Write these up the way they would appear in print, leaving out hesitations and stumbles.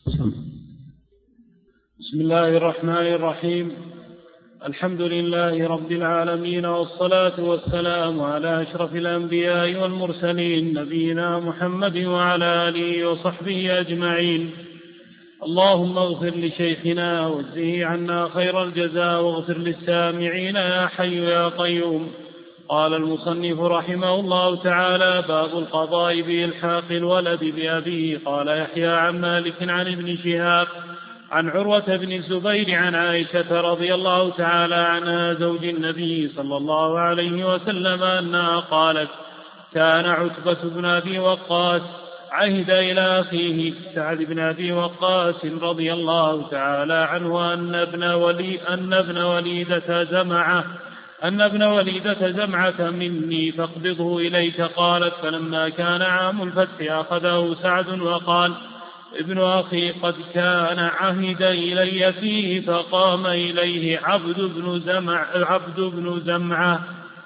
بسم الله الرحمن الرحيم. الحمد لله رب العالمين، والصلاة والسلام على أشرف الأنبياء والمرسلين، نبينا محمد وعلى آله وصحبه أجمعين. اللهم اغفر لشيخنا واجزه عنا خير الجزاء، واغفر للسامعين يا حي يا قيوم. قال المصنف رحمه الله تعالى: باب القضاء بإلحاق الولد بأبيه. قال يحيى عن مالك عن ابن شهاب عن عروة بن الزبير عن عائشة رضي الله تعالى عنها زوج النبي صلى الله عليه وسلم أنها قالت: كان عتبة بن أبي وقاص عهد إلى أخيه سعد بن أبي وقاص رضي الله تعالى عنه أن ابن وليدة زمعة مني فاقبضه إليك. قالت: فلما كان عام الفتح أخذه سعد وقال: ابن أخي قد كان عهد إلي فيه. فقام إليه عبد بن زمعة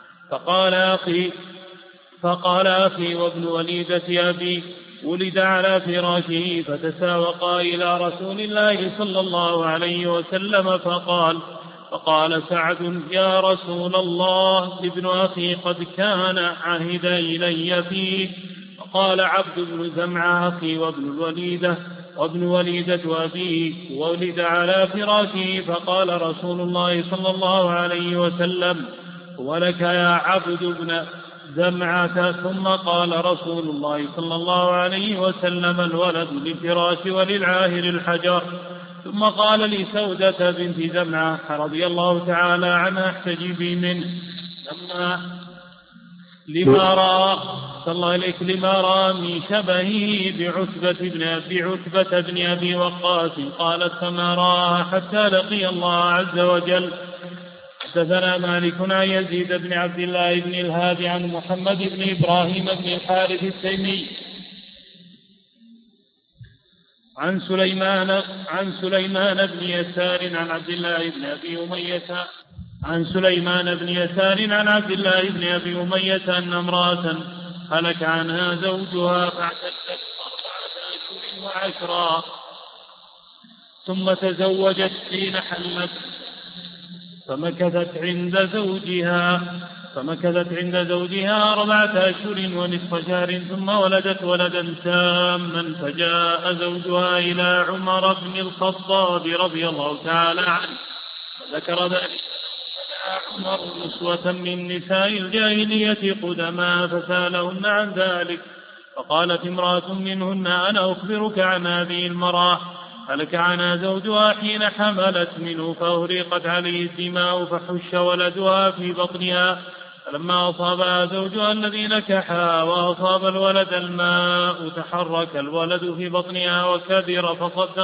فقال: أخي وابن وليدة أبي ولد على فراشه. فتساوقا إلى رسول الله صلى الله عليه وسلم فقال سعد: يا رسول الله، ابن أخي قد كان عهد إلي فيه. فقال عبد بن زمعة: أخي وابن وليدة أبيك ولد على فراشه. فقال رسول الله صلى الله عليه وسلم: ولك يا عبد بن زمعة. ثم قال رسول الله صلى الله عليه وسلم: الولد للفراش وللعاهر الحجر. ثم قال لسودة بنت زمعة رضي الله تعالى عنها: احتجبي منه لما رأى من شبهه بعتبة بن أبي وقاص. قالت: فما رأى حتى لقي الله عز وجل. حدثنا مالك عن يزيد بن عبد الله بن الهادي عن محمد بن إبراهيم بن الحارث التيمي عن سليمان بن يسار عن عبد الله بن أبي أمية أن امرأة هلك عنها زوجها فاعتدت 4 أشهر و10 ثم تزوجت حين حلت، فمكثت عند زوجها 4 أشهر ونصف شهر، ثم ولدت ولدا تاما. فجاء زوجها إلى عمر بن الخطاب رضي الله تعالى عنه فذكر ذلك. عمر نسوة من نساء الجاهلية قدما فسالهن عن ذلك. فقالت امرأة منهن: أنا أخبرك عن هذه المرأة، هلك عنها زوجها حين حملت منه فأهريقت عليه الدماء فحش ولدها في بطنها. فلما أصابها زوجها الذي نكحها وأصاب الولد الماء تحرك الولد في بطنها وكبر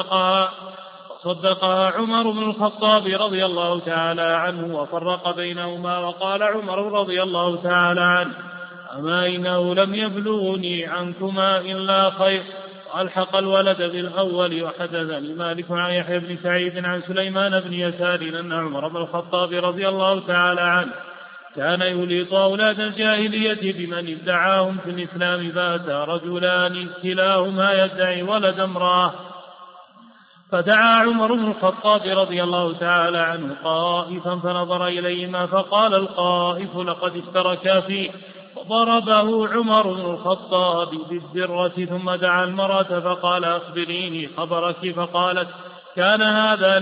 فصدقها عمر بن الخطاب رضي الله تعالى عنه وفرق بينهما. وقال عمر رضي الله تعالى عنه: أما إنه لم يبلغني عنكما إلا خير. وألحق الولد بالأول. وحدثني مالك عن يحيى بن سعيد عن سليمان بن يسار أن عمر بن الخطاب رضي الله تعالى عنه كان يليط أولاد الجاهلية بمن ادعاهم في الإسلام. بات رجلان كلاهما يدعي ولد امرأة، فدعا عمر بن الخطاب رضي الله تعالى عنه قائفا فنظر إليهما فقال القائف: لقد اشتركا فيه. فضربه عمر بن الخطاب بالدرة. ثم دعا المرأة فقال: أخبريني خبرك. فقالت: كان هذا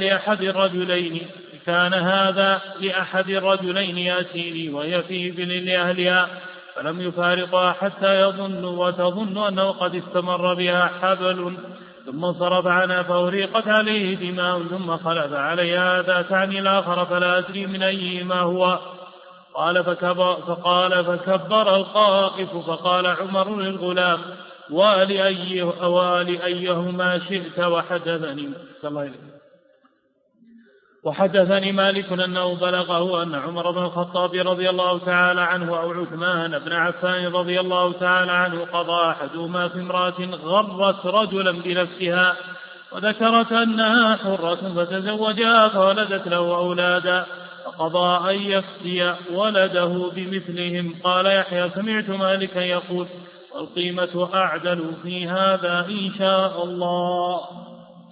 لأحد الرجلين يأتيني وهي في إبل لأهلها، فلم يفارقها حتى وتظن أنه قد استمر بها حبل. ثم صرف عنها فأهريقت عليه دماء، ثم خلف عليها هذا تعني الآخر فلا أدري من أيهما هو. فقال فكبر القائف. فقال عمر للغلام: والي أيهما شئت. وحدثني مالك أنه بلغه أن عمر بن الخطاب رضي الله تعالى عنه أو عثمان بن عفان رضي الله تعالى عنه قضى أحدهما في امرأة غرت رجلا بنفسها وذكرت أنها حرة فتزوجها فولدت له أولادا، فقضى أن يفدي ولده بمثلهم. قال يحيى: سمعت مالكا يقول: والقيمة أعدل في هذا إن شاء الله.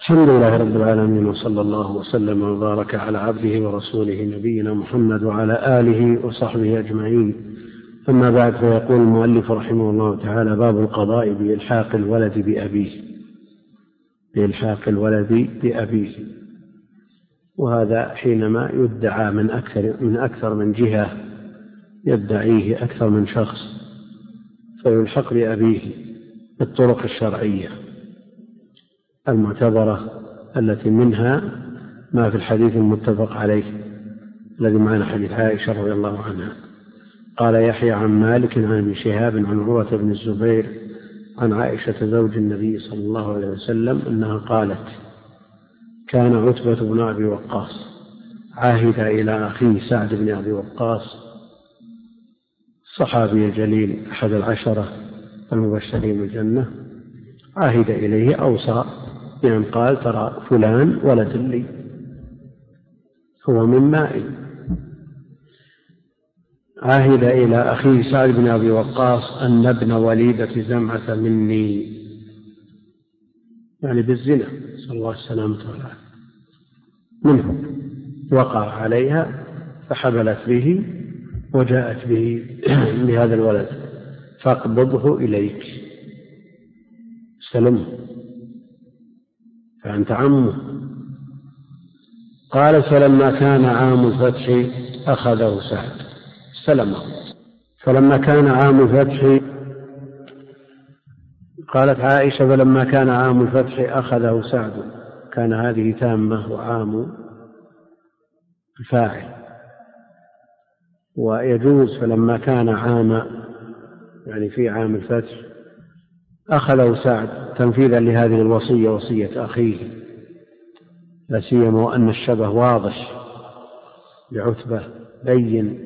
الحمد لله رب العالمين، وصلى الله وسلم وبارك على عبده ورسوله نبينا محمد وعلى آله وصحبه أجمعين. أما بعد، فيقول المؤلف رحمه الله تعالى: باب القضاء بإلحاق الولد بأبيه. بإلحاق الولد بأبيه، وهذا حينما يدعى من أكثر من جهة، يدعيه أكثر من شخص، فيلحق بأبيه بالطرق الشرعية المعتبرة، التي منها ما في الحديث المتفق عليه الذي معنا، حديث عائشة رضي الله عنها. قال يحيى عن مالك عن ابن شهاب عن عروة بن الزبير عن عائشة زوج النبي صلى الله عليه وسلم أنها قالت: كان عتبة بن أبي وقاص عاهد إلى أخيه سعد بن أبي وقاص الصحابي الجليل أحد العشرة المبشرين بالجنة، عاهد إليه، أوصى بأن قال: ترى فلان ولد لي، هو من مائي. عاهد إلى أخيه سعد بن أبي وقاص أن ابن وليدة زمعة مني، يعني بالزنا، صلى الله السلامة والعافية، منه، وقع عليها فحبلت به وجاءت به بهذا الولد، فاقبضه إليك، سلمه، فأنت عمه. قال: فلما كان عام الفتح أخذه سعد، سلمه. فلما كان عام الفتح، قالت عائشة: فلما كان عام الفتح أخذه سعد، كان هذه تامة وعام الفاعل، ويجوز فلما كان عام، يعني في عام الفتح، أخذه سعد تنفيذا لهذه الوصية، وصية أخيه، لا سيما وأن الشبه واضح بعتبة بين.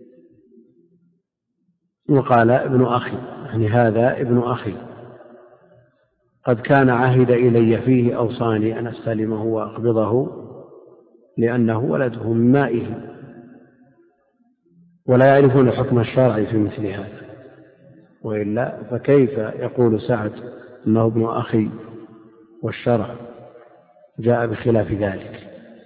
وقال: ابن أخي، يعني هذا ابن أخي، قد كان عهد إلي فيه، أوصاني أن أستلمه وأقبضه لأنه ولده من مائه، ولا يعرفون الحكم الشرعي في مثل هذا، وإلا فكيف يقول سعد أنه ابن أخي والشرع جاء بخلاف ذلك؟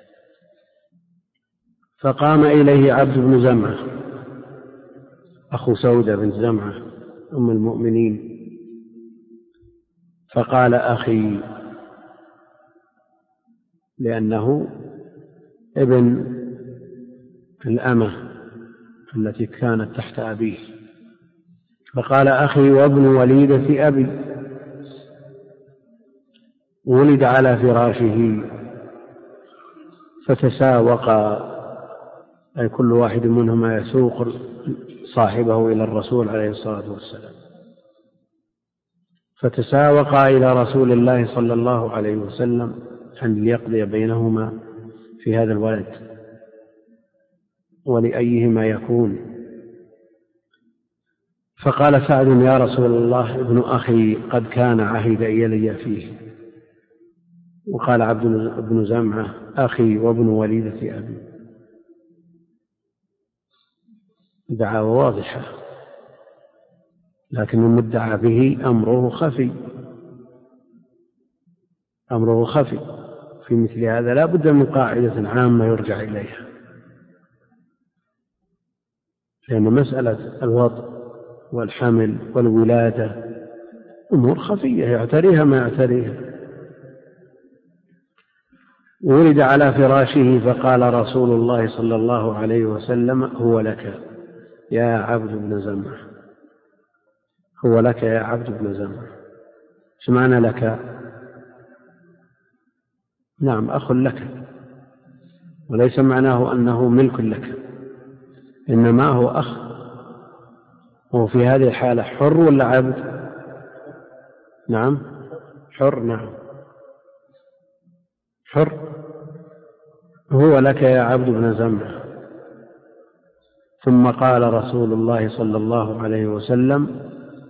فقام إليه عبد بن زمعة أخو سودة بن زمعة أم المؤمنين، فقال: أخي، لأنه ابن الأمة التي كانت تحت أبيه. فقال: أخي وابن وليدة أبي. ولد على فراشه فتساوقا، أي كل واحد منهما يسوق صاحبه إلى الرسول عليه الصلاة والسلام، فتساوقا إلى رسول الله صلى الله عليه وسلم أن ليقضي بينهما في هذا الولد ولأيهما يكون. فقال سعد: يا رسول الله، ابن أخي قد كان عهد إلي فيه. وقال عبد بن زمعة: أخي وابن وليدة أبي. دعوى واضحة، لكن المدعى به أمره خفي، أمره خفي. في مثل هذا لا بد من قاعدة عامة يرجع إليها، لأن مسألة الوطء والحمل والولادة أمور خفية يعتريها ما يعتريها. ولد على فراشه، فقال رسول الله صلى الله عليه وسلم: هو لك يا عبد بن زمعة، هو لك يا عبد بن زمعة. ايش معنى لك؟ نعم، أخ لك، وليس معناه أنه ملك لك، إنما هو أخ. هو في هذه الحالة حر ولا عبد؟ نعم حر، نعم حر. هو لك يا عبد بن زمعة. ثم قال رسول الله صلى الله عليه وسلم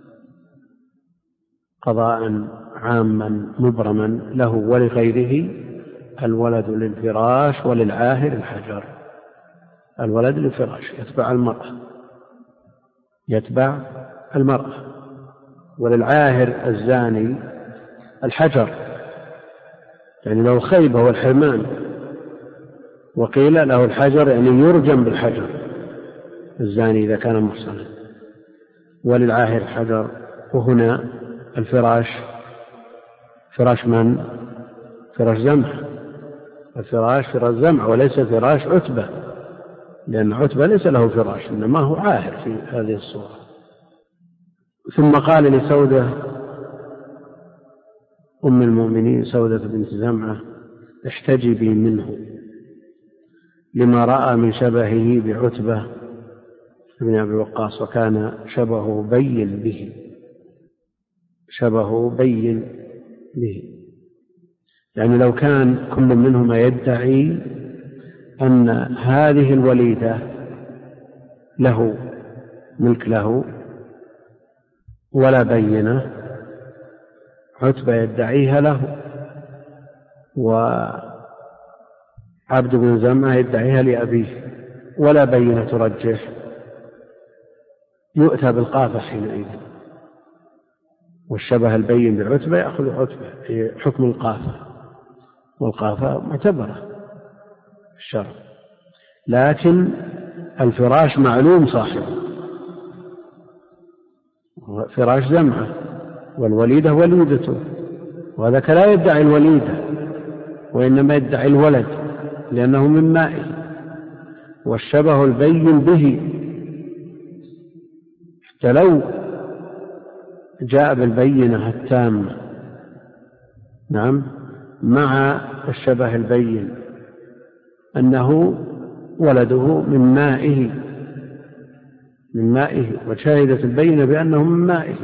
قضاء عاما مبرما له ولغيره: الولد للفراش وللعاهر الحجر. الولد للفراش يتبع المرأة، يتبع المرأة، وللعاهر الزاني الحجر، يعني لو خيبة والحرمان وقيل له الحجر يعني يرجم بالحجر الزاني إذا كان محصنا، وللعاهر الحجر. وهنا الفراش فراش من؟ فراش زمع، الفراش فراش زمع وليس فراش عتبة، لأن عتبة ليس له فراش إنما هو عاهر في هذه الصورة. ثم قال لسودة أم المؤمنين سودة بنت زمعة احتجبي منه لما رأى من شبهه بعتبة بن أبي وقاص، وكان شبهه بين به، شبهه بين به. يعني لو كان كل منهما يدعي أن هذه الوليدة له ملك له ولا بينة، عتبة يدعيها له وعبد بن زمعة يدعيها لأبيه ولا بينة ترجح، يؤتى بالقافة حينئذ، والشبه البين بعتبة يأخذ عتبة في حكم القافة، والقافة معتبرة في الشرع. لكن الفراش معلوم صاحبه، فراش زمعة، والوليدة وليدته، وهذاك لا يدعي الوليدة وإنما يدعي الولد لأنه من مائه، والشبه البين به حتى لو جاء بالبينة التامة نعم مع الشبه البين أنه ولده من مائه وشهدت البينة بأنه من مائه،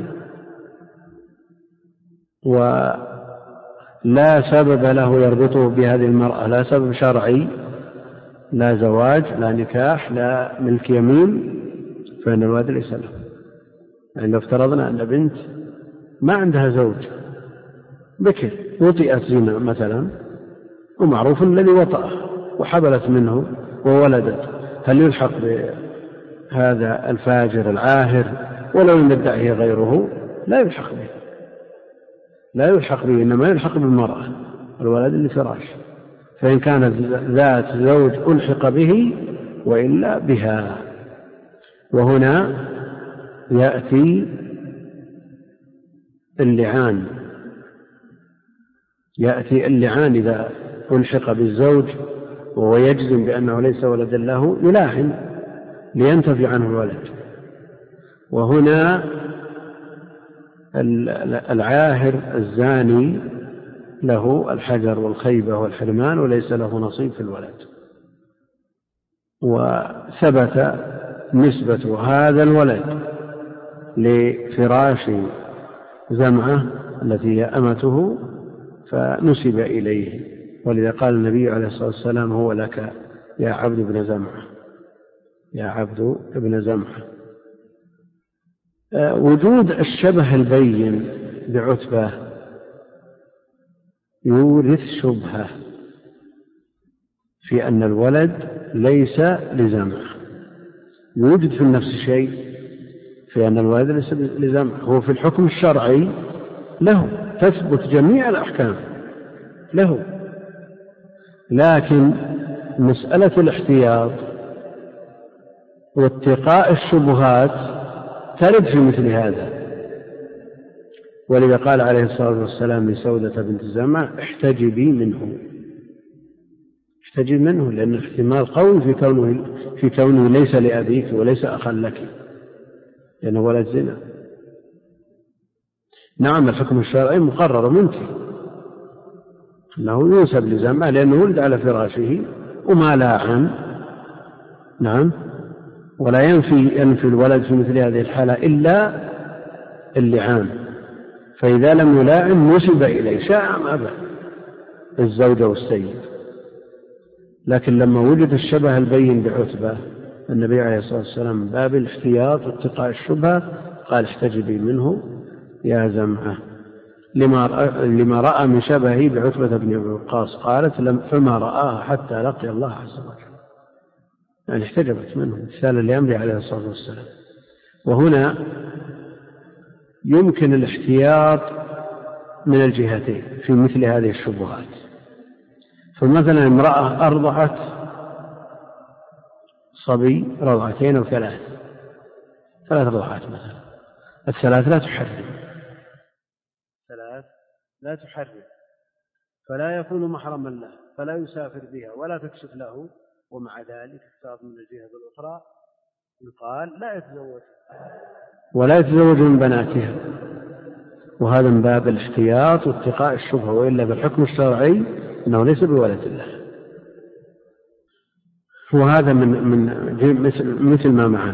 ولا سبب له يربطه بهذه المرأة، لا سبب شرعي، لا زواج لا نكاح لا ملك يمين، فإن الولد ليس له. يعني لو افترضنا أن بنت ما عندها زوج بكر وطئت زنا مثلا ومعروف الذي وطأه وحبلت منه وولدت، هل يلحق بهذا الفاجر العاهر ولو لم يدعه غيره؟ لا يلحق به، لا يلحق به، إنما يلحق بالمرأة الولد لفراش، فإن كانت ذات زوج ألحق به وإلا بها. وهنا يأتي اللعان، إذا ألحق بالزوج وهو يجزم بأنه ليس ولدا له يلاعن لينتفي عنه الولد. وهنا العاهر الزاني له الحجر والخيبة والحرمان وليس له نصيب في الولد. وثبت نسبة هذا الولد لفراش زمعة التي هي أمته فنسب إليه، ولذا قال النبي عليه الصلاة والسلام هو لك يا عبد بن زمعة، يا عبد بن زمعة. وجود الشبه البين بعتبة يورث شبهة في أن الولد ليس لزمعة، يوجد في النفس شيء في أن الولد ليس لزمعة، هو في الحكم الشرعي له تثبت جميع الأحكام له، لكن مسألة الاحتياط واتقاء الشبهات ترد في مثل هذا. ولذا قال عليه الصلاة والسلام لسودة بنت زمعة احتجبي منه، احتجبي منه، لأن احتمال قوي في كونه ليس لأبيك وليس أخا لك، لأنه ولد زنا. نعم الحكم الشرعي مقرر منك أنه ينسب لزمعة لأنه ولد على فراشه وما لاعن، نعم، ولا ينفي الولد في مثل هذه الحالة إلا اللعان، فإذا لم يلاعن نسب إليه شاء أم أبى الزوج والسيد. لكن لما وجد الشبه البين بعتبة النبي عليه الصلاة والسلام باب الاحتياط واتقاء الشبهة قال احتجبي منه يا زمعة لما رأى من شبهه بعتبة بن أبي وقاص. قالت فما رآها حتى لقي الله عز وجل، يعني احتجبت منه امتثالا لأمره عليه الصلاة والسلام. وهنا يمكن الاحتياط من الجهتين في مثل هذه الشبهات، فمثلا امرأة أرضعت صبي رضعتين أو ثلاث رضعات مثلا، الثلاث لا تحرم، فلا يكون محرما له، فلا يسافر بها ولا تكشف له، ومع ذلك اختار من الجهة الأخرى يقال ولا يتزوج من بناتها، وهذا من باب الاحتياط واتقاء الشبهة، وإلا بالحكم الشرعي أنه ليس بولد الله. وهذا من مثل ما معنا.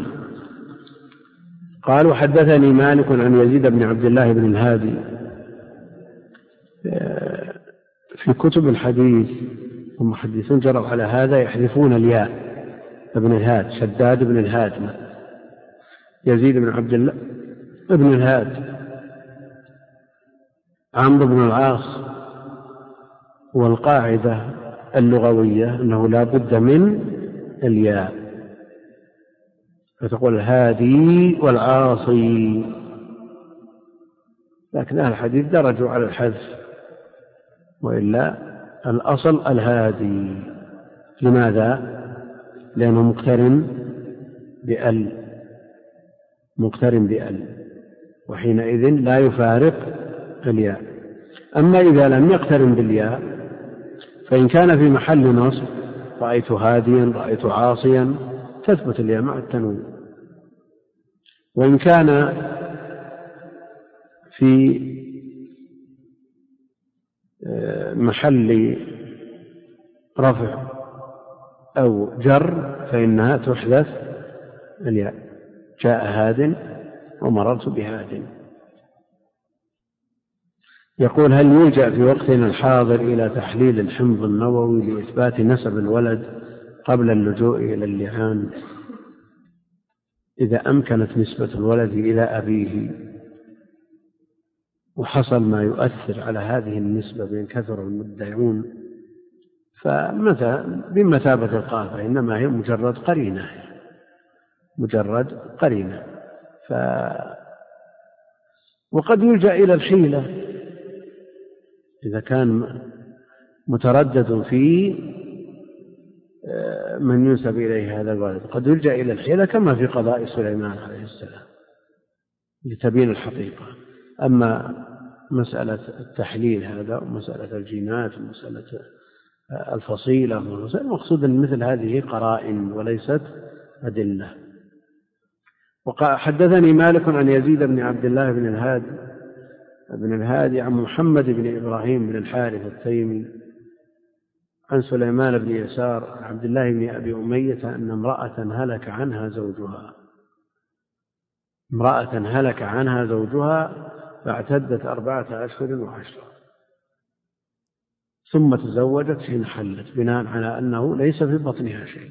قال: وحدثني مالك عن يزيد بن عبد الله بن الهادي. في كتب الحديث المحدثون جروا على هذا، يحذفون الياء، ابن الهاد، شداد بن الهاد، يزيد بن عبد الله ابن الهاد، عمرو بن العاص. والقاعدة اللغوية أنه لا بد من الياء، فتقول الهادي والعاصي، لكن أهل الحديث درجوا على الحذف، وإلا الأصل الهادي. لماذا؟ لأنه مقترن بأل، وحينئذ لا يفارق الياء. أما إذا لم يقترن بالياء فإن كان في محل نصب رأيت هاديا، رأيت عاصيا، تثبت الياء مع التنوين. وإن كان في محل رفع أو جر فإنها تحذف الياء. جاء هاد ومررت بهاد. يقول: هل يلجأ في وقتنا الحاضر إلى تحليل الحمض النووي لإثبات نسب الولد قبل اللجوء إلى اللعان إذا أمكنت نسبة الولد إلى أبيه وحصل ما يؤثر على هذه النسبة بين كثر المدعون؟ بمثابة القافة، إنما هي مجرد قرينة. وقد يلجأ إلى الحيلة إذا كان متردد في من ينسب إليه هذا الولد، قد يلجأ إلى الحيلة كما في قضاء سليمان عليه السلام لتبين الحقيقة. أما مسألة التحليل هذا ومسألة الجينات ومسألة الفصيلة، المقصود أن مثل هذه قرائن وليست أدلة. وحدثني مالك عن يزيد بن عبد الله بن الهادي عن محمد بن إبراهيم بن الحارث التيمي عن سليمان بن يسار عن عبد الله بن أبي أمية أن امرأة هلك عنها زوجها فاعتدت 4 أشهر و10 ثم تزوجت حين حلت، بناء على أنه ليس في بطنها شيء.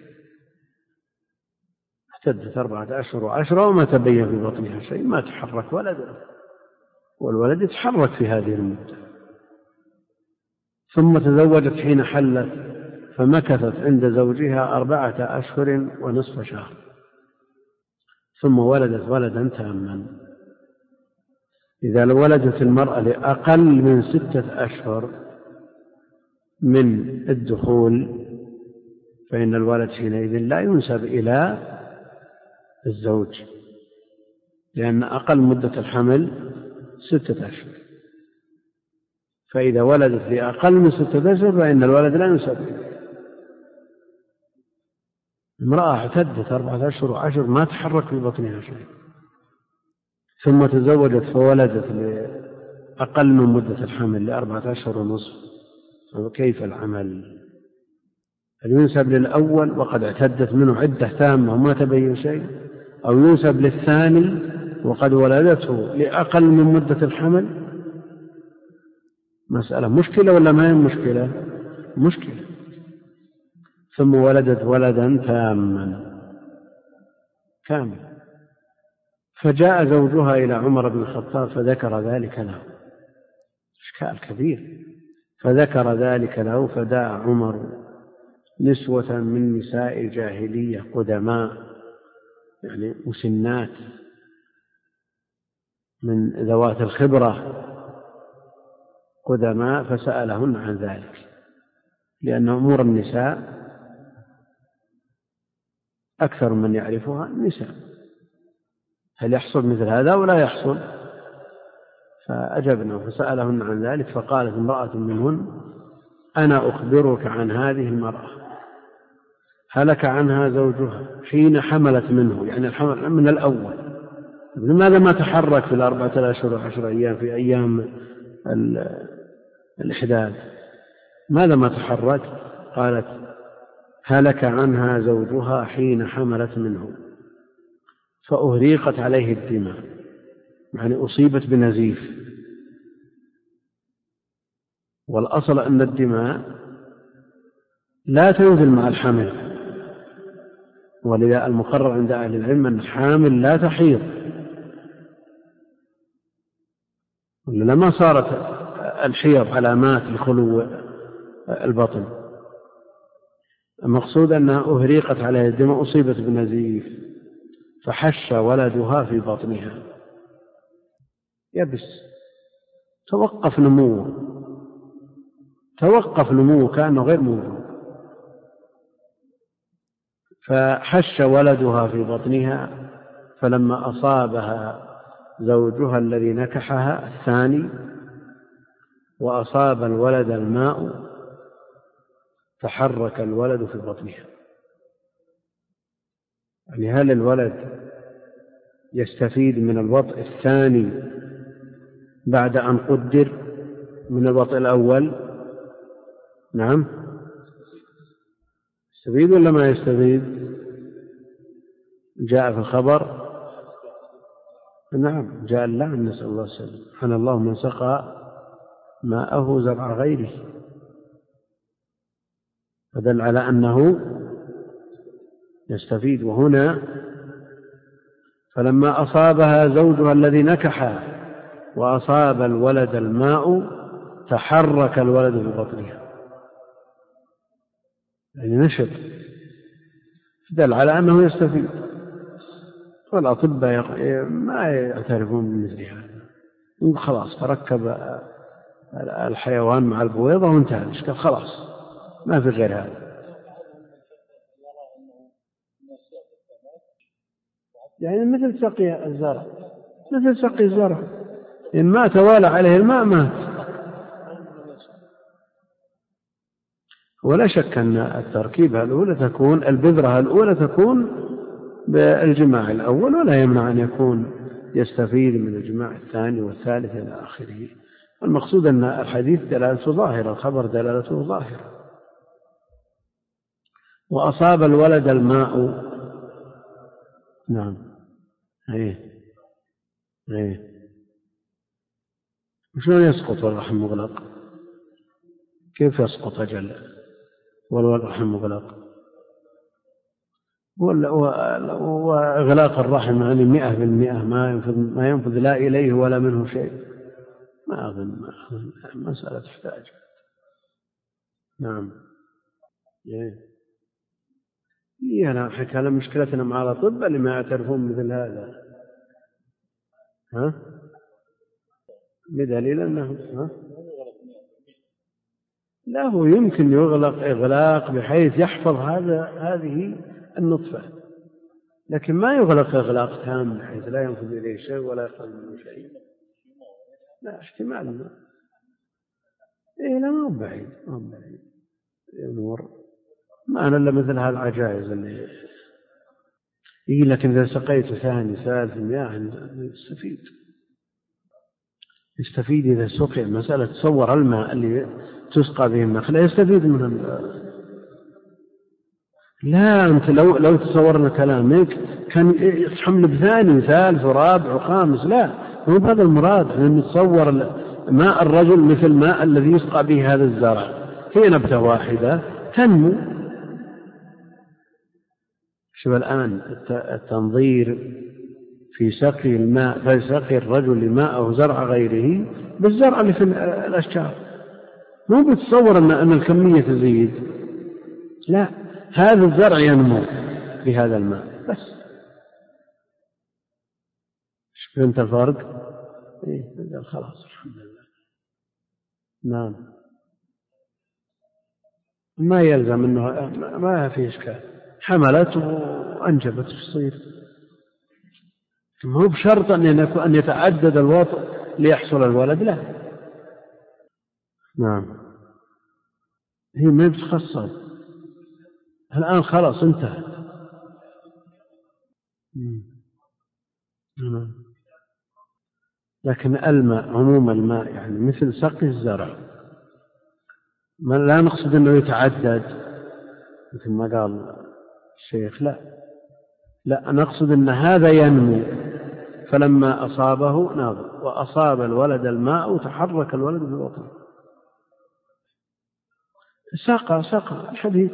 اعتدت 4 أشهر و10 وما تبين في بطنها شيء، ما تحرك ولدها، والولد يتحرك في هذه المدة. ثم تزوجت حين حلت فمكثت عند زوجها 4 أشهر ونصف شهر، ثم ولدت ولدا تاما. إذا ولدت المرأة لأقل من 6 أشهر من الدخول فإن الولد حينئذ لا ينسب إلى الزوج، لأن أقل مدة الحمل 6 أشهر. فإذا ولدت لأقل من 6 أشهر فإن الولد لا ينسب إليه. امرأة اعتدت 4 أشهر و10 ما تحرك في بطنها شيء، ثم تزوجت فولدت لأقل من مدة الحمل 4 أشهر ونصف، فكيف العمل؟ هل ينسب للأول وقد اعتدت منه عدة تامة وما تبين شيء، أو ينسب للثاني وقد ولدته لأقل من مدة الحمل؟ مسألة مشكلة ولا ما هي مشكلة. ثم ولدت ولدا تاما كاملا، فجاء زوجها إلى عمر بن الخطاب فذكر ذلك له، إشكال كبير، فذكر ذلك له، فدعا عمر نسوة من نساء الجاهلية قدماء، يعني مسنات من ذوات الخبرة قدماء، فسألهن عن ذلك، لأن أمور النساء أكثر من يعرفها النساء، هل يحصل مثل هذا ولا يحصل؟ فأجبنا فسألهن عن ذلك، فقالت امرأة منهن: أنا أخبرك عن هذه المرأة هلك عنها زوجها حين حملت منه، يعني الحمل من الأول، لماذا ما تحرك في 4 أشهر و10 أيام في أيام الإحداث؟ ماذا ما تحرك؟ قالت: هلك عنها زوجها حين حملت منه فأهريقت عليه الدماء، يعني أصيبت بنزيف، والأصل أن الدماء لا تنزل مع الحمل، ولذا المقرر عند أهل العلم أن الحامل لا تحيض، لما صارت الحيض علامات لخلو البطن. المقصود أنها أهريقت عليها الدماء، أصيبت بنزيف فحش ولدها في بطنها، يبس، توقف نموه كأنه غير موجود، فحش ولدها في بطنها، فلما أصابها زوجها الذي نكحها الثاني وأصاب الولد الماء تحرك الولد في بطنها. يعني هل الولد يستفيد من الوطء الثاني بعد أن قدر من الوطء الأول؟ نعم، يستفيد ولا ما يستفيد؟ جاء في الخبر، نعم جاء اللعن، نسأل الله السلامة، سبحان الله من سقى ماءه زرع غيره، فدل على أنه يستفيد. وهنا فلما أصابها زوجها الذي نكحها وأصاب الولد الماء تحرك الولد في بطنها، يعني نشط، دل على أنه يستفيد. والأطباء ما يعترفون بمثل هذا، خلاص تركب الحيوان مع البويضة وانتهى الإشكال، خلاص ما في غير هذا. يعني مثل سقي الزرع، إن ما توالى عليه الماء مات. ولا شك أن التركيبة الأولى تكون، البذرة الأولى تكون بالجماع الأول، ولا يمنع أن يكون يستفيد من الجماع الثاني والثالث إلى آخره. المقصود أن الحديث دلالته ظاهرة، الخبر دلالته ظاهرة. وأصاب الولد الماء، نعم، شلون يسقط والرحم مغلق؟ كيف يسقط أجل والرحم مغلق؟ وإغلاق الرحم يعني 100% ما ينفذ لا إليه ولا منه شيء، ما أظن مسألة تحتاج. نعم. أنا حكى على مشكلتنا مع الأطباء اللي ما يعترفون مثل هذا، بدليل أنه لا، هو يمكن يغلق إغلاق بحيث يحفظ هذه النطفة، لكن ما يغلق إغلاق تام بحيث لا ينفذ إليه شيء ولا يخرج منه شيء. لا، احتمال ما. لا، ما هو بعيد الأمور، ما أنا إلا مثل هالعجائز اللي لكن إذا سقيت ثاني ثالث مياه يستفيد إذا سقي. مسألة تصور الماء اللي تسقى به النخلة يستفيد منه. لا، أنت لو تصورنا كلامك كان يحمل بثاني ثالث ورابع وخامس، لا، مو بهذا المراد. نتصور ماء الرجل مثل ماء الذي يسقى به هذا الزرع، هي نبتة واحدة تنمو. شوف الآن التنظير في سقي الماء، في سقي الرجل ماءه زرع غيره بالزرع اللي في الأشجار، مو بتصور أن الكمية تزيد، لا، هذا الزرع ينمو بهذا الماء بس. فهمت الفرق؟ خلاص الحمد لله. نعم. ما يلزم أنه ما في إشكال، حملت وأنجبت تصير، ما هو بشرط أن يتعدد الوطء ليحصل الولد، لا. نعم، هي ما بتخصص الآن، خلاص انتهى. لكن الماء، عموم الماء يعني مثل سقي الزرع، لا نقصد أنه يتعدد مثل ما قال الشيخ، لا نقصد أن هذا ينمو، فلما أصابه ناظر وأصاب الولد الماء وتحرك الولد بالوطن. سقى الحديث،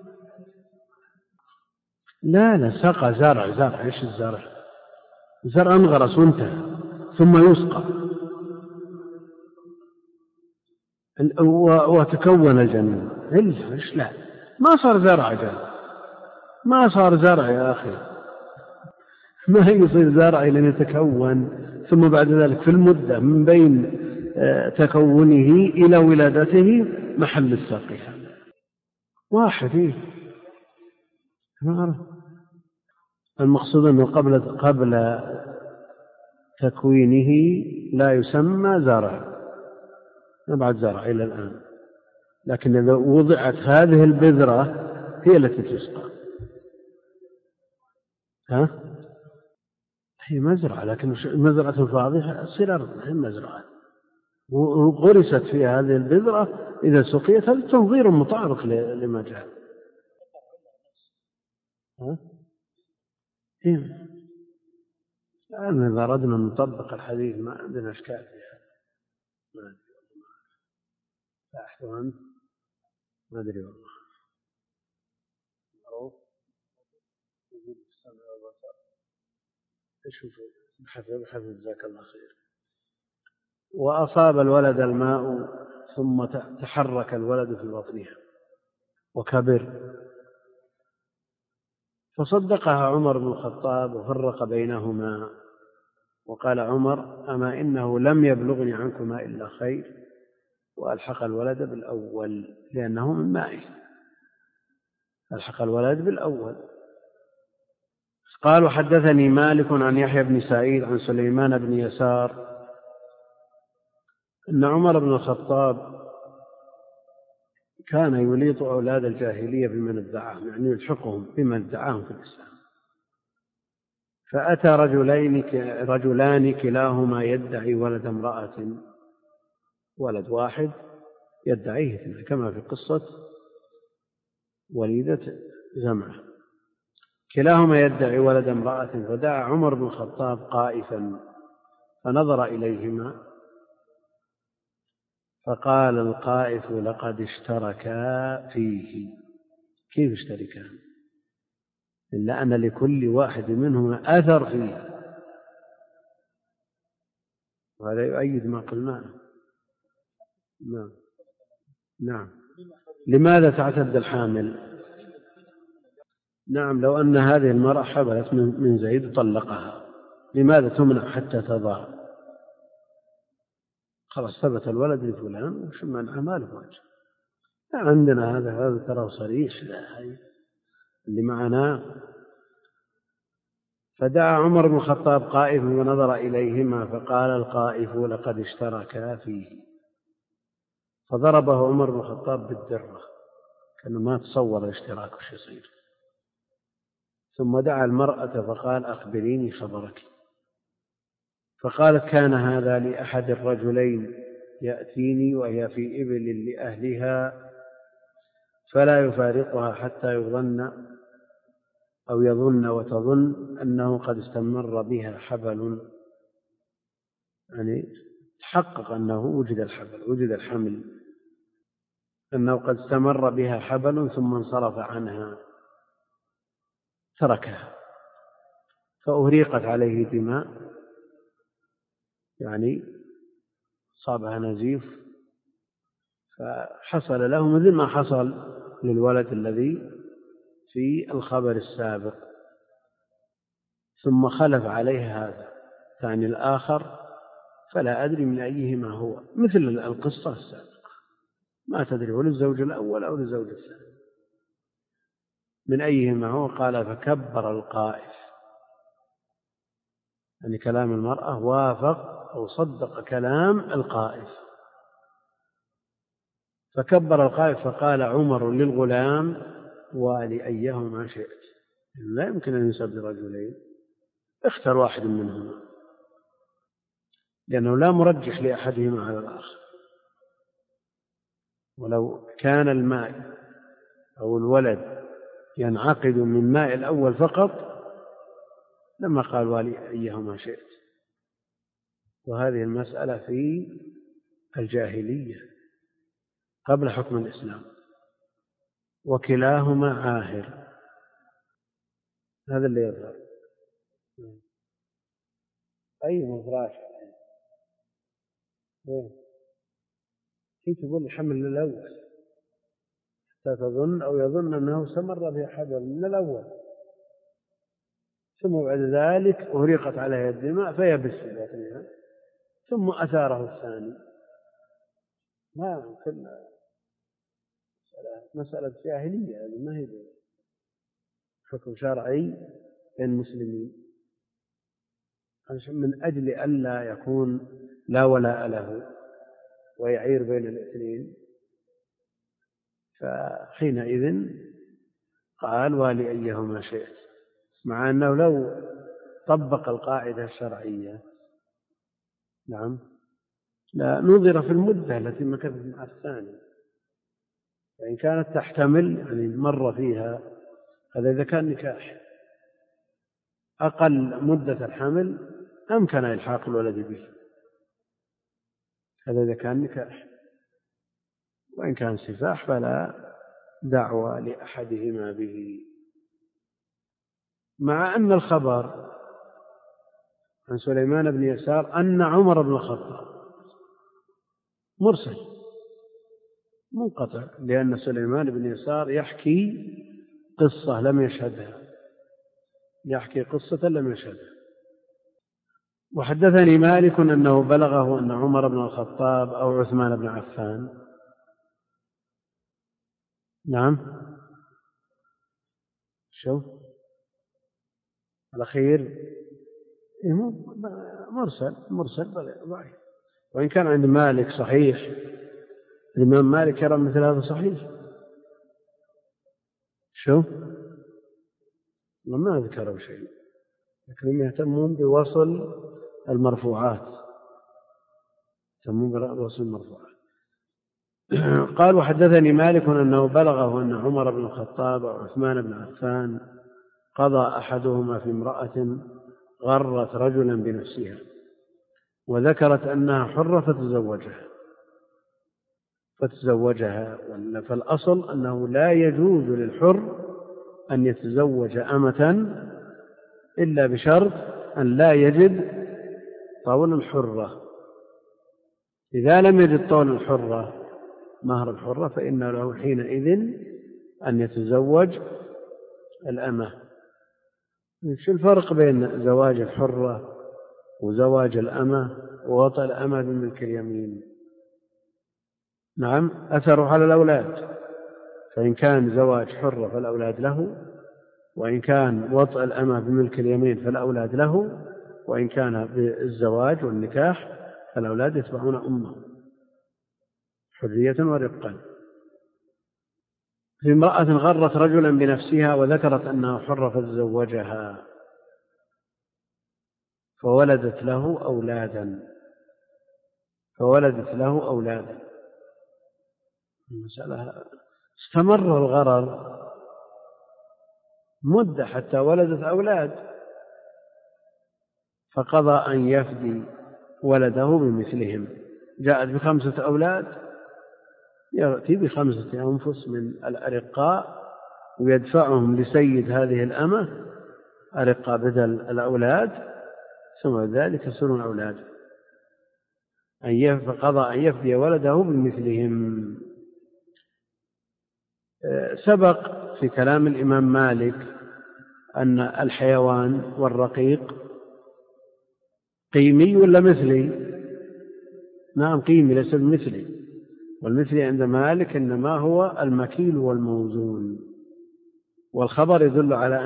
لا سقى زرع. إيش الزرع؟ الزرع انغرس وانتهى ثم يسقى وتكون الجنين. إيش؟ لا، ما صار زرع يا أخي، ما يصير زرع لن يتكون، ثم بعد ذلك في المدة من بين تكونه إلى ولادته محل السقي واحد. المقصود أنه قبل تكوينه لا يسمى زرع، بعد زرع إلى الآن، لكن إذا وضعت هذه البذرة هي التي تسقى. هي مزرعة، لكن مزرعة فاضحة تصير أرض، هي مزرعة وغرست فيها هذه البذرة، إذا سقيت هذا تنظير مطابق لما جاء. الآن إذا أردنا نطبق الحديث ما عندنا إشكال فيها، ما أدري والله، ما أدري والله. بحفظ جزاك الله خير. وأصاب الولد الماء ثم تحرك الولد في بطنها وكبر، فصدقها عمر بن الخطاب وفرق بينهما، وقال عمر: أما إنه لم يبلغني عنكما إلا خير، وألحق الولد بالأول لأنه من مائه، ألحق الولد بالأول. قال: وحدثني مالك عن يحيى بن سعيد عن سليمان بن يسار أن عمر بن الخطاب كان يليط أولاد الجاهلية بمن ادعاهم، يعني يلحقهم بمن ادعاهم في الإسلام. فأتى رجلان كلاهما يدعي ولد امرأة، ولد واحد يدعيه اثنين، كما في قصة وليدة زمعة، كلاهما يدعي ولد امرأة. فدعا عمر بن الخطاب قائفا فنظر إليهما فقال القائف: لقد اشتركا فيه. كيف اشتركا؟ إلا أن لكل واحد منهما أثر فيه، وهذا يؤيد ما قلناه. نعم. لماذا تعتد الحامل؟ نعم، لو أن هذه المرأة حبلت من زيد وطلقها، لماذا تمنع حتى تضع؟ خلاص ثبت الولد لفلان، وش منعه؟ ما له وجه. عندنا هذا ترى صريح اللي معنا. فدعا عمر بن الخطاب قائفا ونظر إليهما فقال القائف: لقد اشتركا فيه. فضربه عمر بن الخطاب بالدرة، كأنه ما تصور الاشتراك وش يصير. ثم دعا المرأة فقال: أخبريني خبرك. فقالت: كان هذا لأحد الرجلين يأتيني وهي في إبل لأهلها، فلا يفارقها حتى يظن وتظن أنه قد استمر بها حبل، يعني تحقق أنه وجد الحمل، أنه قد استمر بها حبل، ثم انصرف عنها تركها، فأهريقت عليه دماء، يعني صابها نزيف، فحصل له مثل ما حصل للولد الذي في الخبر السابق. ثم خلف عليه هذا ثاني الآخر، فلا أدري من أيهما هو، مثل القصة السابقة. ما تدري هو للزوج الأول أو للزوج الثاني من أيهما هو. قال فكبر القائف، يعني كلام المرأة وافق أو صدق كلام القائف. فكبر القائف فقال عمر للغلام والي أيهما شئت، لا يمكن أن ينسب لرجلين، اختر واحد منهما، لأنه لا مرجح لأحدهما على الآخر. ولو كان الماء أو الولد ينعقد من ماء الأول فقط لما قال والي أيهما شئت. وهذه المسألة في الجاهلية قبل حكم الإسلام، وكلاهما عاهر. هذا اللي يظهر. أي مفراش كيف تقول الحمل الأول حتى تظن أو يظن أنه استمر في حبل من الأول، ثم بعد ذلك أهرقت عليه الدماء فيبس في بطنها، ثم أثاره الثاني. ما كنا مسألة جاهلية، هذه ما هي حكم شرعي للمسلمين، من أجل ألا يكون لا ولاء له ويعير بين الاثنين. فحينئذ قال والي أيهما شئت، مع أنه لو طبق القاعدة الشرعية نعم لا نظر في المدة التي مكثت مع الثاني، فإن كانت تحتمل يعني مر فيها، هذا إذا كان نكاح أقل مدة الحمل أمكن إلحاق الولد به، هذا إذا كان نكاح. وإن كان سفاح فلا دعوى لأحدهما به. مع أن الخبر عن سليمان بن يسار أن عمر بن الخطاب مرسل منقطع، لأن سليمان بن يسار يحكي قصة لم يشهدها، يحكي قصة لم يشهدها. وحدثني مالك أنه بلغه أن عمر بن الخطاب أو عثمان بن عفان نعم شوف الأخير مرسل ضعيف. وإن كان عند مالك صحيح، الإمام مالك يرى مثل هذا صحيح. شوف ما ذكروا شيء، لكنهم يهتمون بوصل المرفوعات، قال وحدثني مالك أنه بلغه أن عمر بن الخطاب وعثمان بن عفان قضى أحدهما في امرأة غرت رجلا بنفسها وذكرت أنها حرة فتزوجها. فالأصل أنه لا يجوز للحر أن يتزوج أمة إلا بشرط أن لا يجد طول الحرة. إذا لم يجد طول الحرة مهر الحرة فإن له حينئذ أن يتزوج الأمة. شو الفرق بين زواج الحرة وزواج الأمة ووطأ الأمة بملك اليمين؟ نعم أثره على الأولاد، فإن كان زواج حرة فالأولاد له، وإن كان وطأ الأمة بملك اليمين فالأولاد له، وإن كان بالزواج والنكاح فالأولاد يتبعون أمهم حرية ورقا. في امرأة غرت رجلا بنفسها وذكرت أنها حرة فتزوجها فولدت له أولادا. المسألة استمر الغرر مدة حتى ولدت أولاد، فقضى أن يفدي ولده بمثلهم. جاءت ب5 أولاد، يأتي ب5 أنفس من الأرقاء ويدفعهم لسيد هذه الأمة أرقاء بدل الأولاد، ثم ذلك يصيرون أولاد. فقضى أن يفدي ولده بمثلهم. سبق في كلام الإمام مالك أن الحيوان والرقيق قيمي ولا مثلي؟ نعم قيمي ليس مثلي، والمثلي عند مالك إنما هو المكيل والموزون، والخبر يدل على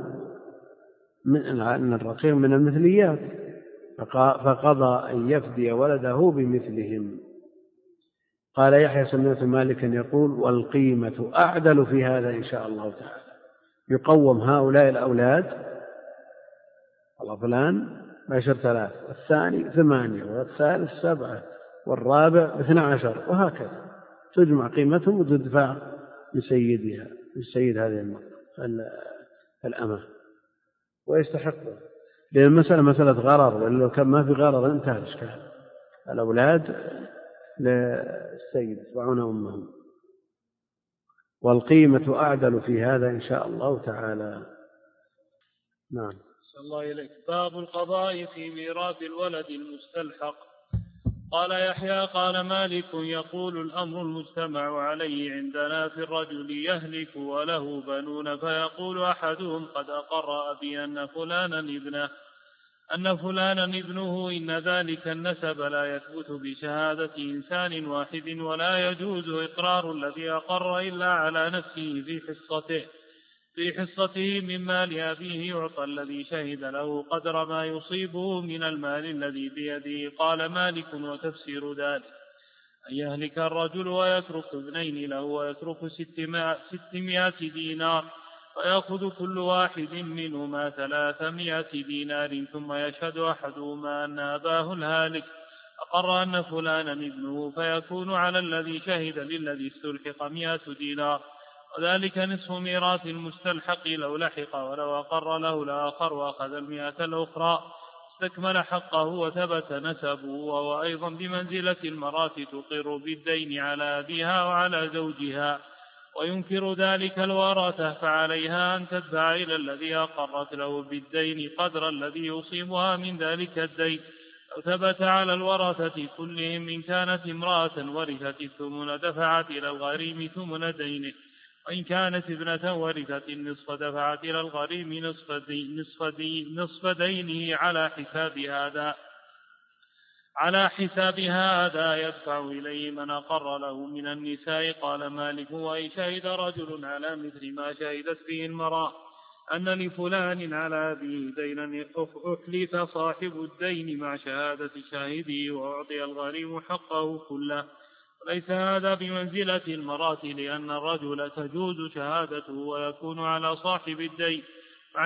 أن الرقيق من المثليات، فقضى أن يفدي ولده بمثلهم. قال يحيى سمعت مالكا يقول والقيمة أعدل في هذا إن شاء الله تعالى، يقوم هؤلاء الأولاد، الله فلان 10,000، والثاني 8، والثالث 7، والرابع 12، وهكذا تجمع قيمتهم وتدفع لسيدها، لسيد هذه الأمة، ويستحقها، لأن المسألة مسألة غرر، وإلا لو كان ما في غرر انتهى الإشكال. الأولاد للسيد يتبعون أمهم، والقيمة أعدل في هذا إن شاء الله تعالى. نعم. صلى الله إليك. باب القضاء في ميراث الولد المستلحق. قال يحيى قال مالك يقول الأمر المجتمع عليه عندنا في الرجل يهلك وله بنون، فيقول أحدهم قد أقر أبي أن فلانا ابنه، إن ذلك النسب لا يثبت بشهادة إنسان واحد، ولا يجوز إقرار الذي أقر إلا على نفسه في حصته من مال أبيه، يعطى الذي شهد له قدر ما يصيبه من المال الذي بيده. قال مالك وتفسير ذلك أن يهلك الرجل ويترك ابنين له ويترك 600 دينار، فيأخذ كل واحد منهما 300 دينار، ثم يشهد أحدهما أن أباه الهالك أقر أن فلانا ابنه، فيكون على الذي شهد للذي استلحق 100 دينار، وذلك نصف ميراث المستلحق لو لحق، ولو أقر له الآخر وأخذ 100 الأخرى استكمل حقه وثبت نسبه، وهو أيضا بمنزلة المرأة تقر بالدين على أبيها وعلى زوجها، وينكر ذلك الورثة، فعليها أن تدفع إلى الذي أقرت له بالدين قدر الذي يصيبها من ذلك الدين. لو ثبت على الورثة كلهم إن كانت امرأة ورثت الثمن دفعت إلى الغريم ثمن دينه، وإن كانت ابنة ورثت النصف دفعت إلى الغريم نصف دينه على حساب هذا يدفع إليه من أقر له من النساء. قال مالك وإن شهد رجل على مثل ما شهدت فيه المرأة أن لفلان على أبيه دينا أحلف صاحب الدين مع شهادة شاهده وأعطي الغريم حقه كله، وليس هذا بمنزلة المرأة، لأن الرجل تجوز شهادته ويكون على صاحب الدين مع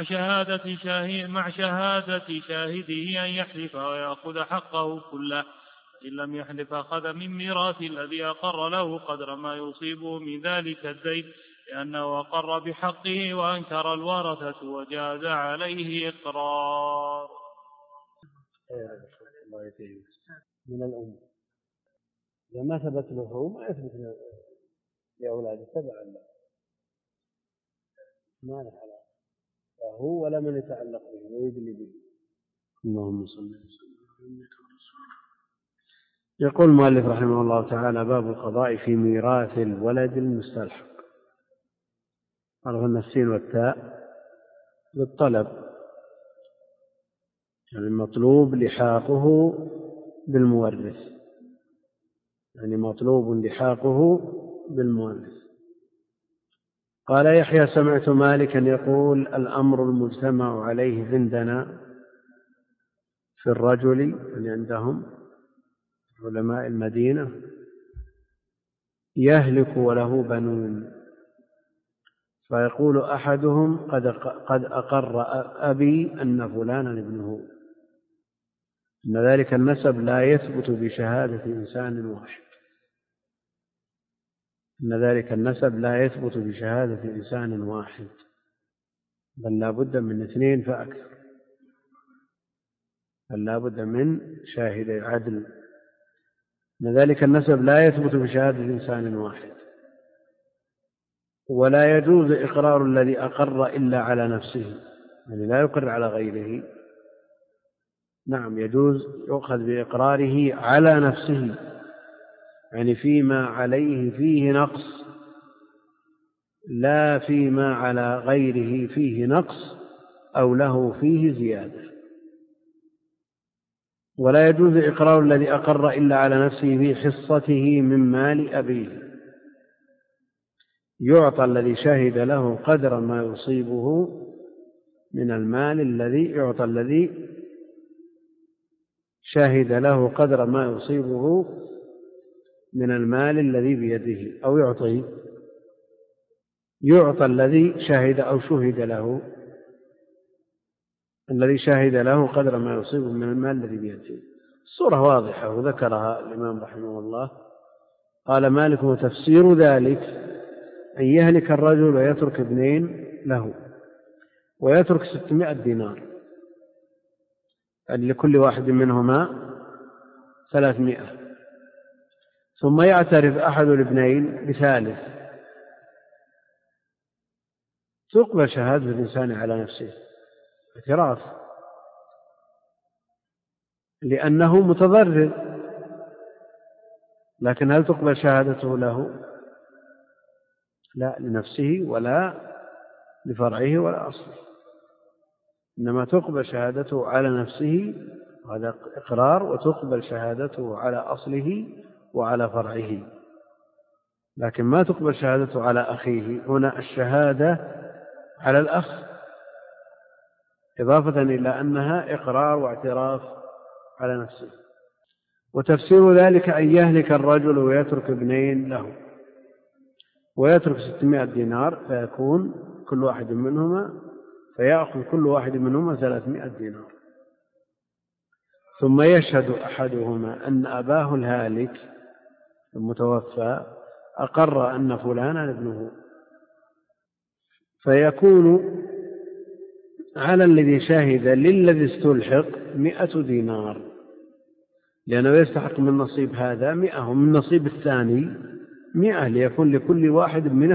شهادة شاهده أن يحلف ويأخذ حقه كله، إن لم يحلف أخذ من ميراث الذي أقر له قدر ما يصيبه من ذلك الدين، لأنه أقر بحقه وأنكر الورثة وجاز عليه إقرار. من الأم إذا ما ثبت له ما يثبت لأولاده تبعا له، ما له علاقة هو ولا من يتعلق به ويدلي به. اللهم صل وسلم على رسول. يقول المؤلف رحمه الله تعالى باب القضاء في ميراث الولد المستلحق. عرفنا السين والتاء للطلب، يعني مطلوب لحاقه بالمورث، يعني مطلوب لحاقه بالمورث. قال يحيى سمعت مالكا يقول الأمر المجتمع عليه عندنا في الرجل، يعني عندهم علماء المدينة، يهلك وله بنون، فيقول أحدهم قد أقر أبي أن فلانا ابنه، إن ذلك النسب لا يثبت بشهادة إنسان واحد، إن ذلك النسب لا يثبت بشهادة إنسان واحد، بل لا بد من 2 فأكثر، بل لا بد من شاهد عدل، إن ذلك النسب لا يثبت بشهادة إنسان واحد، ولا يجوز إقرار الذي أقر إلا على نفسه، يعني لا يقر على غيره. نعم يجوز يؤخذ بإقراره على نفسه، يعني فيما عليه فيه نقص، لا فيما على غيره فيه نقص أو له فيه زيادة. ولا يجوز إقرار الذي أقر إلا على نفسه في حصته من مال أبيه. يعطى الذي شهد له قدر ما يصيبه من المال الذي شهد له قدر ما يصيبه من المال الذي بيده، أو يعطى الذي شهد أو شهد له الذي شهد له قدر ما يصيبه من المال الذي بيده. الصورة واضحة وذكرها الإمام رحمه الله. قال مالك: وتفسير ذلك أن يهلك الرجل ويترك ابنين له ويترك 600 دينار لكل واحد منهما 300، ثم يعترف أحد الابنين بثالث، تقبل شهادة الإنسان على نفسه اعتراف، لأنه متضرر، لكن هل تقبل شهادته له؟ لا لنفسه ولا لفرعه ولا أصله، إنما تقبل شهادته على نفسه، هذا إقرار، وتقبل شهادته على أصله وعلى فرعه، لكن ما تقبل شهادته على أخيه. هنا الشهادة على الأخ إضافة إلى أنها إقرار واعتراف على نفسه. وتفسير ذلك أن يهلك الرجل ويترك ابنين له ويترك 600 دينار، فيكون كل واحد منهما، فيأخذ كل واحد منهما 300 دينار، ثم يشهد أحدهما أن أباه الهالك المتوفى أقر أن فلانا ابنه، فيكون على الذي شهد للذي استلحق 100 دينار، لأنه يستحق من نصيب هذا 100، ومن نصيب الثاني 100، ليكون لكل واحد من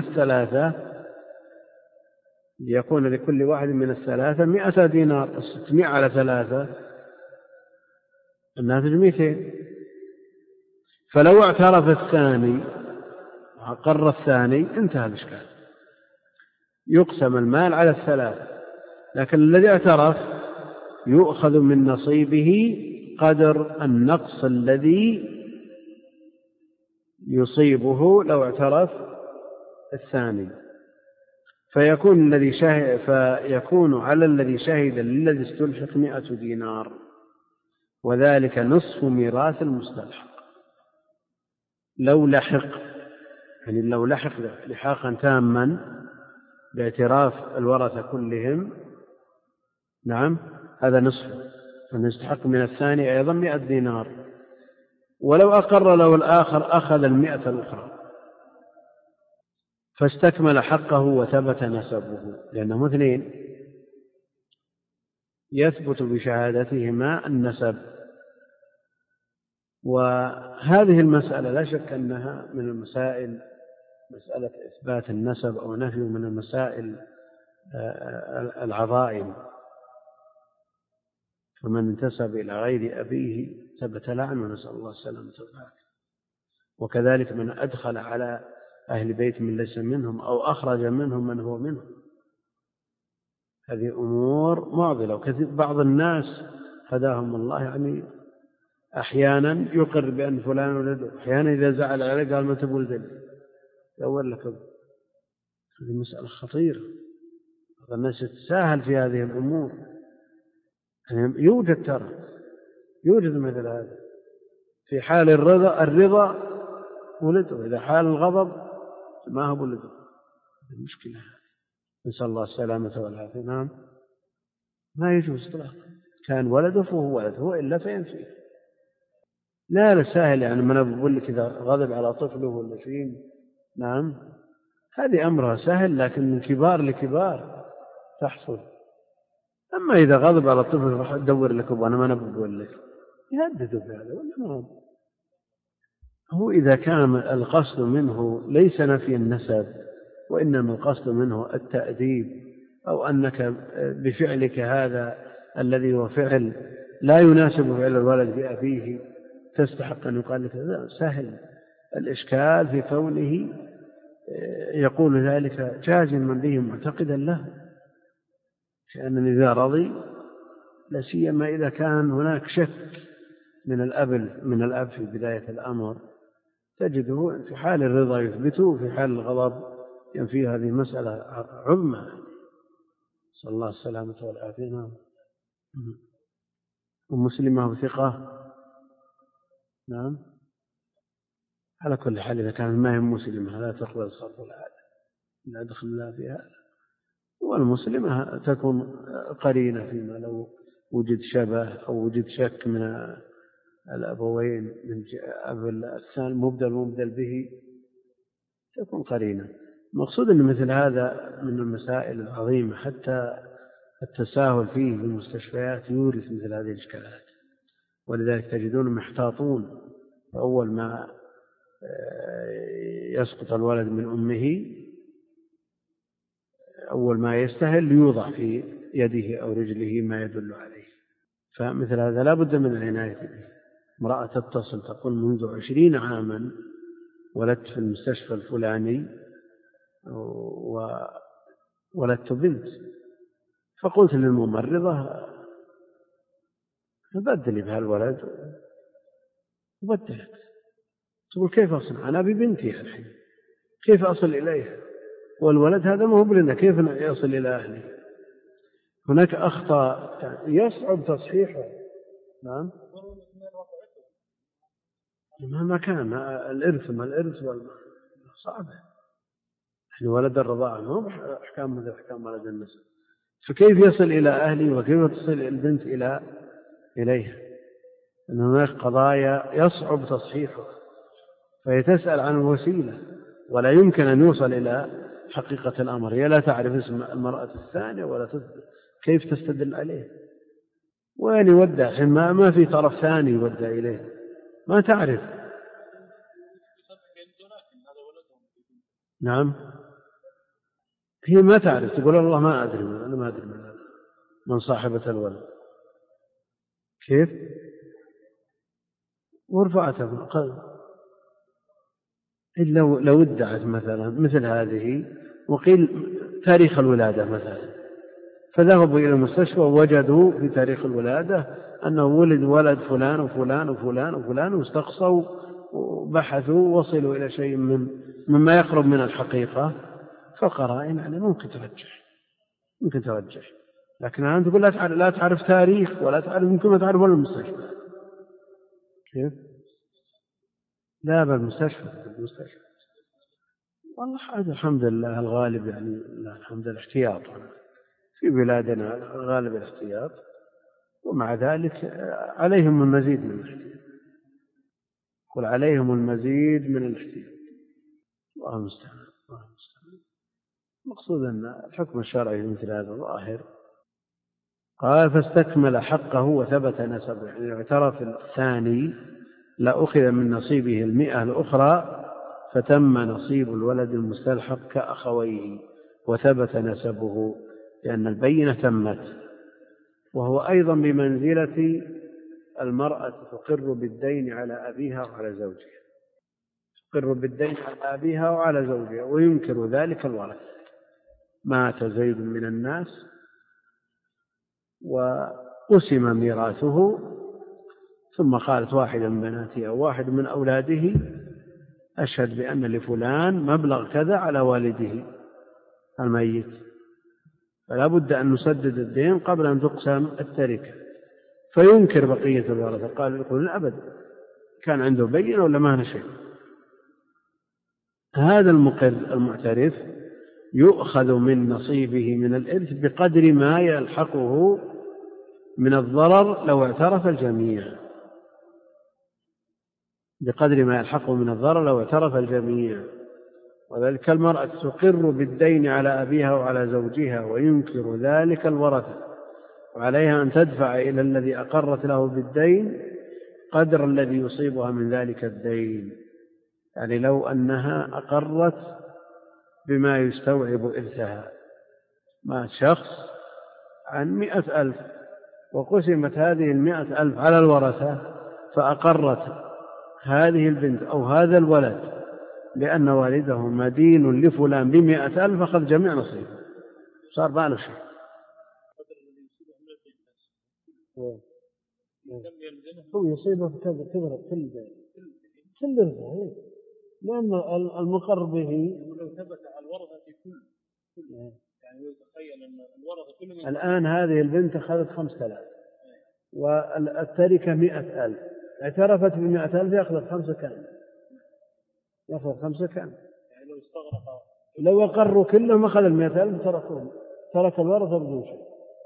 الثلاثة 100 دينار. 600 على 3 الناتج 200. فلو اعترف الثاني وأقر الثاني انتهى الإشكال، يقسم المال على 3، لكن الذي اعترف يؤخذ من نصيبه قدر النقص الذي يصيبه لو اعترف الثاني، فيكون على الذي شهد للذي استلحق 100 دينار، وذلك نصف ميراث المستلحق لو لحق، يعني لو لحق لحاقا تاما باعتراف الورثة كلهم، نعم هذا نصف، فنستحق من الثاني أيضا 100 دينار. ولو أقر له الآخر أخذ 100 الأخرى، فاستكمل حقه وثبت نسبه، لأنهم 2 يثبت بشهادتهما النسب. وهذه المسألة لا شك أنها من المسائل، مسألة إثبات النسب أو نفيه، من المسائل العظائم، فمن انتسب إلى غير أبيه ثبت لعنه، ونسأل الله السلامة والعافية. وكذلك من أدخل على أهل بيت من ليس منهم أو أخرج منهم من هو منهم، هذه أمور معضلة. وكثير بعض الناس هداهم الله يعني أحيانا يقر بأن فلان ولده، أحيانا إذا زعل عليه قال ما تبول ذلك يقول لك. هذه مسألة خطيرة، بعض الناس يتساهل في هذه الأمور. يعني يوجد مثل هذا في حال الرضا ولده، إذا حال الغضب ما هو ولده. المشكلة هذه، نسأل الله السلامة والعافية. نعم ما يجوز إطلاقا، كان ولده فهو ولده، وإلا فينفيه. لا سهل، يعني من أقول لك إذا غضب على طفله ولا شيء، نعم هذه أمرها سهل، لكن من كبار لكبار تحصل. أما إذا غضب على الطفل راح أدور لك وأنا ما بقول لك، يهدده في هذا ولا ما هو. إذا كان القصد منه ليس نفي النسب، وإنما القصد منه التأديب، أو أنك بفعلك هذا الذي هو فعل لا يناسب فعل الولد بأبيه تستحق أن يقال لك هذا، سهل. الإشكال في كونه يقول ذلك جازما به معتقدا له، لأن إذا رضي لا سيما إذا كان هناك شك من الأب في بداية الأمر تجده في حال الرضا يثبته وفي حال الغضب ينفي. هذه مسألة عظمى، صلى الله السلامة والعافية. ومسلمة وثقة. نعم. على كل حال إذا كانت ما هي مسلمة لا تقبل الصرف والعادة، لا دخل الله فيها. والمسلمة تكون قرينة فيما لو وجد شبه أو وجد شك من الأبوين من أب الثاني المبدل به تكون قرينة. المقصود أن مثل هذا من المسائل العظيمة حتى التساهل فيه في المستشفيات يورث مثل هذه الإشكالات، ولذلك تجدون محتاطون. أول ما يسقط الولد من أمه أول ما يستهل يوضع في يده أو رجله ما يدل عليه. فمثل هذا لا بد من العناية به. امرأة تتصل تقول منذ 20 عاما ولدت في المستشفى الفلاني وولدت بنت، فقلت للممرضة بدلي بهالولد وبدلت. تقول كيف أصنع أنا ببنتي الحين، كيف أصل إليها والولد هذا ما هو بلنا، كيف يصل إلى أهله؟ هناك أخطاء يصعب تصحيحها. نعم. مهما كان الإرث صعبة. يعني ولد الرضاعة ما هو أحكام مثل أحكام ولد النسب، فكيف يصل إلى أهله وكيف تصل البنت إليها؟ أن هناك قضايا يصعب تصحيحها، فهي تسأل عن الوسيلة ولا يمكن أن يوصل إلى حقيقة الأمر. هي لا تعرف اسم المرأة الثانية ولا كيف تستدل عليه، وين يودع ما في طرف ثاني يودع إليه، ما تعرف. نعم. هي ما تعرف، تقول الله ما أدري، أنا ما أدري من صاحبة الولد كيف ورفعتها. إلا لو ادعت مثلا مثل هذه وقيل تاريخ الولادة مثلا، فذهبوا إلى المستشفى ووجدوا في تاريخ الولادة أنه ولد فلان وفلان وفلان وفلان، واستقصوا وبحثوا وصلوا إلى شيء مما يقرب من الحقيقة. فقرائن يعني ممكن ترجح، لكن أنت تقول لا تعرف تاريخ ولا تعرف، ممكن ما تعرف ولا المستشفى كيف؟ لا بالمستشفى. والله هذا الحمد لله الغالب، يعني الحمد لله احتياط في بلادنا، غالب الاحتياط، ومع ذلك عليهم المزيد من الاحتياط. قل عليهم المزيد من الاحتياط. الله المستعان. مقصود أن الحكم الشرعي مثل هذا ظاهر. قال فاستكمل حقه وثبت نسبه، يعني اعترف الثاني لأخذ من نصيبه 100 الأخرى، فتم نصيب الولد المستلحق كأخويه وثبت نسبه لأن البينة تمت. وهو أيضا بمنزلة المرأة تقر بالدين على أبيها وعلى زوجها، تقر بالدين على أبيها وعلى زوجها وينكر ذلك الورث. مات زيد من الناس وقسم ميراثه، ثم قالت واحدة من بناته أو واحد من أولاده أشهد بأن لفلان مبلغ كذا على والده الميت، فلا بد أن نسدد الدين قبل أن تقسم التركة. فينكر بقية الورثة، قال يقولون أبدا كان عنده بينة ولا ما هنا شيء. هذا المقر المعترف يؤخذ من نصيبه من الإرث بقدر ما يلحقه من الضرر لو اعترف الجميع، بقدر ما يلحقه من الضرر لو اعترف الجميع. وذلك المرأة تقر بالدين على أبيها وعلى زوجها وينكر ذلك الورثة، وعليها أن تدفع إلى الذي أقرت له بالدين قدر الذي يصيبها من ذلك الدين. يعني لو أنها أقرت بما يستوعب إرثها، مات شخص عن 100,000 وقسمت هذه 100,000 على الورثة، فأقرت هذه البنت أو هذا الولد لأن والده مدين لفلان ب100,000 أخذ جميع نصيبه، صار ما له شيء. هو يصيبه في كثرة كل رزقه، لأن المقر به لو ثبت على الورثة كل يعني يتخيل أن الورثة كل الآن هذه البنت أخذت 5000 والتركة 100,000، اعترفت ب100,000 يأخذ 5 كامل، يأخذ 5 كامل. يعني لو استغرق، لو أقروا كلهم أخذ 100,000 تركوهم، ترك الورثة بدون شيء،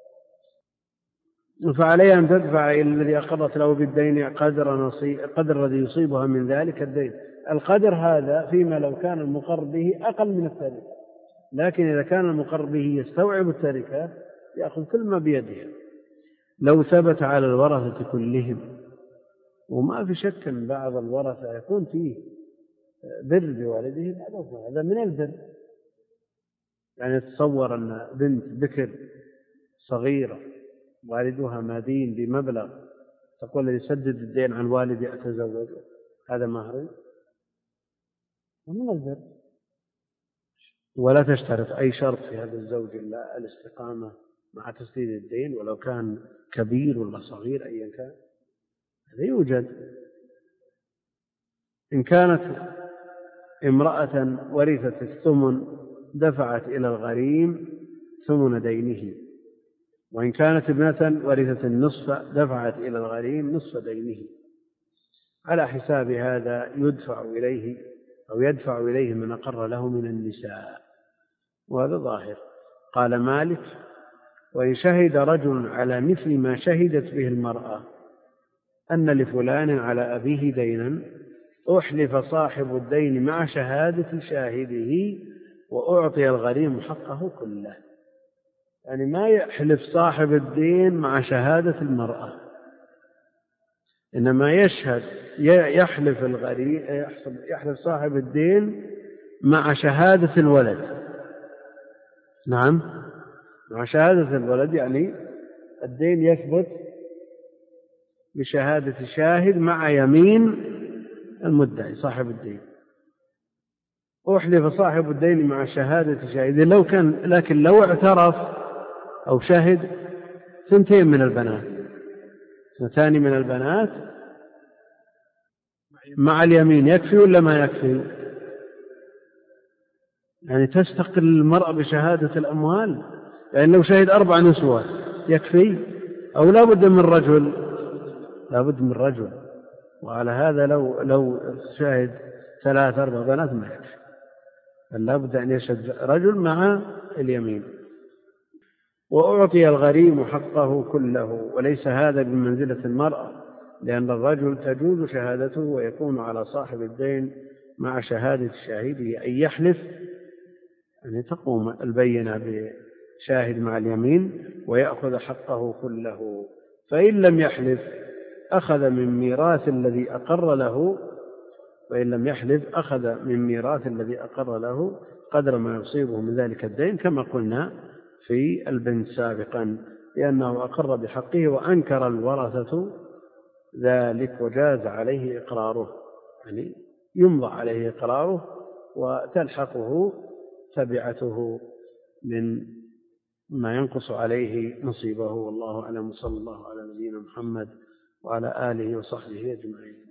فعليها أن تدفع إلى الذي أقرت له بالدين قدر الذي يصيبها من ذلك الدين. القدر هذا فيما لو كان المقر به أقل من التركة، لكن إذا كان المقر به يستوعب التركة يأخذ كل ما بيده. لو ثبت على الورثة كلهم، وما في شك أن بعض الورثة يكون فيه بر بوالده، هذا من البر. يعني تصور أن بنت بكر صغيرة والدها مدين بمبلغ، تقول لي سدد الدين عن والدي أتزوج، هذا مهري ومن البر. ولا تشترط أي شرط في هذا الزوج إلا الاستقامة مع تسديد الدين، ولو كان كبير ولا صغير أيا كان هذا يوجد. إن كانت امرأة ورثت الثمن دفعت إلى الغريم ثمن دينه، وإن كانت ابنة ورثت النصف دفعت إلى الغريم نصف دينه، على حساب هذا يدفع إليه أو يدفع إليه من أقر له من النساء، وهذا ظاهر. قال مالك: وإن شهد رجل على مثل ما شهدت به المرأة أن لفلان على أبيه دينا، أحلف صاحب الدين مع شهادة شاهده وأعطي الغريم حقه كله. يعني ما يحلف صاحب الدين مع شهادة المرأة، إنما يحلف صاحب الدين مع شهادة الولد. نعم، مع شهادة الولد، يعني الدين يثبت بشهادة شاهد مع يمين المدعي صاحب الدين. أحلف صاحب الدين مع شهادة شاهد، لكن لو اعترف أو شهد 2 من البنات، 2 من البنات مع اليمين، يكفي ولا ما يكفي؟ يعني تستقل المرأة بشهادة الأموال؟ يعني لو شهد 4 نسوة يكفي أو لا بد من رجل؟ لا بد من رجل. وعلى هذا لو شاهد 3 4 بنات ما يكفي، بل لا بد أن يشهد رجل مع اليمين. وأعطي الغريم حقه كله، وليس هذا بمنزلة المرأة، لأن الرجل تجوز شهادته ويكون على صاحب الدين مع شهادة شاهده أن يحلف، أن تقوم البينة بشاهد مع اليمين ويأخذ حقه كله. فإن لم يحلف أخذ من ميراث الذي أقر له، قدر ما يصيبه من ذلك الدين، كما قلنا في البنت سابقا، لأنه أقر بحقه وأنكر الورثة ذلك وجاز عليه إقراره، يعني يمضى عليه إقراره وتلحقه تبعته من ما ينقص عليه نصيبه. والله أعلم، صلى الله على نبينا محمد وعلى آله وصحبه أجمعين.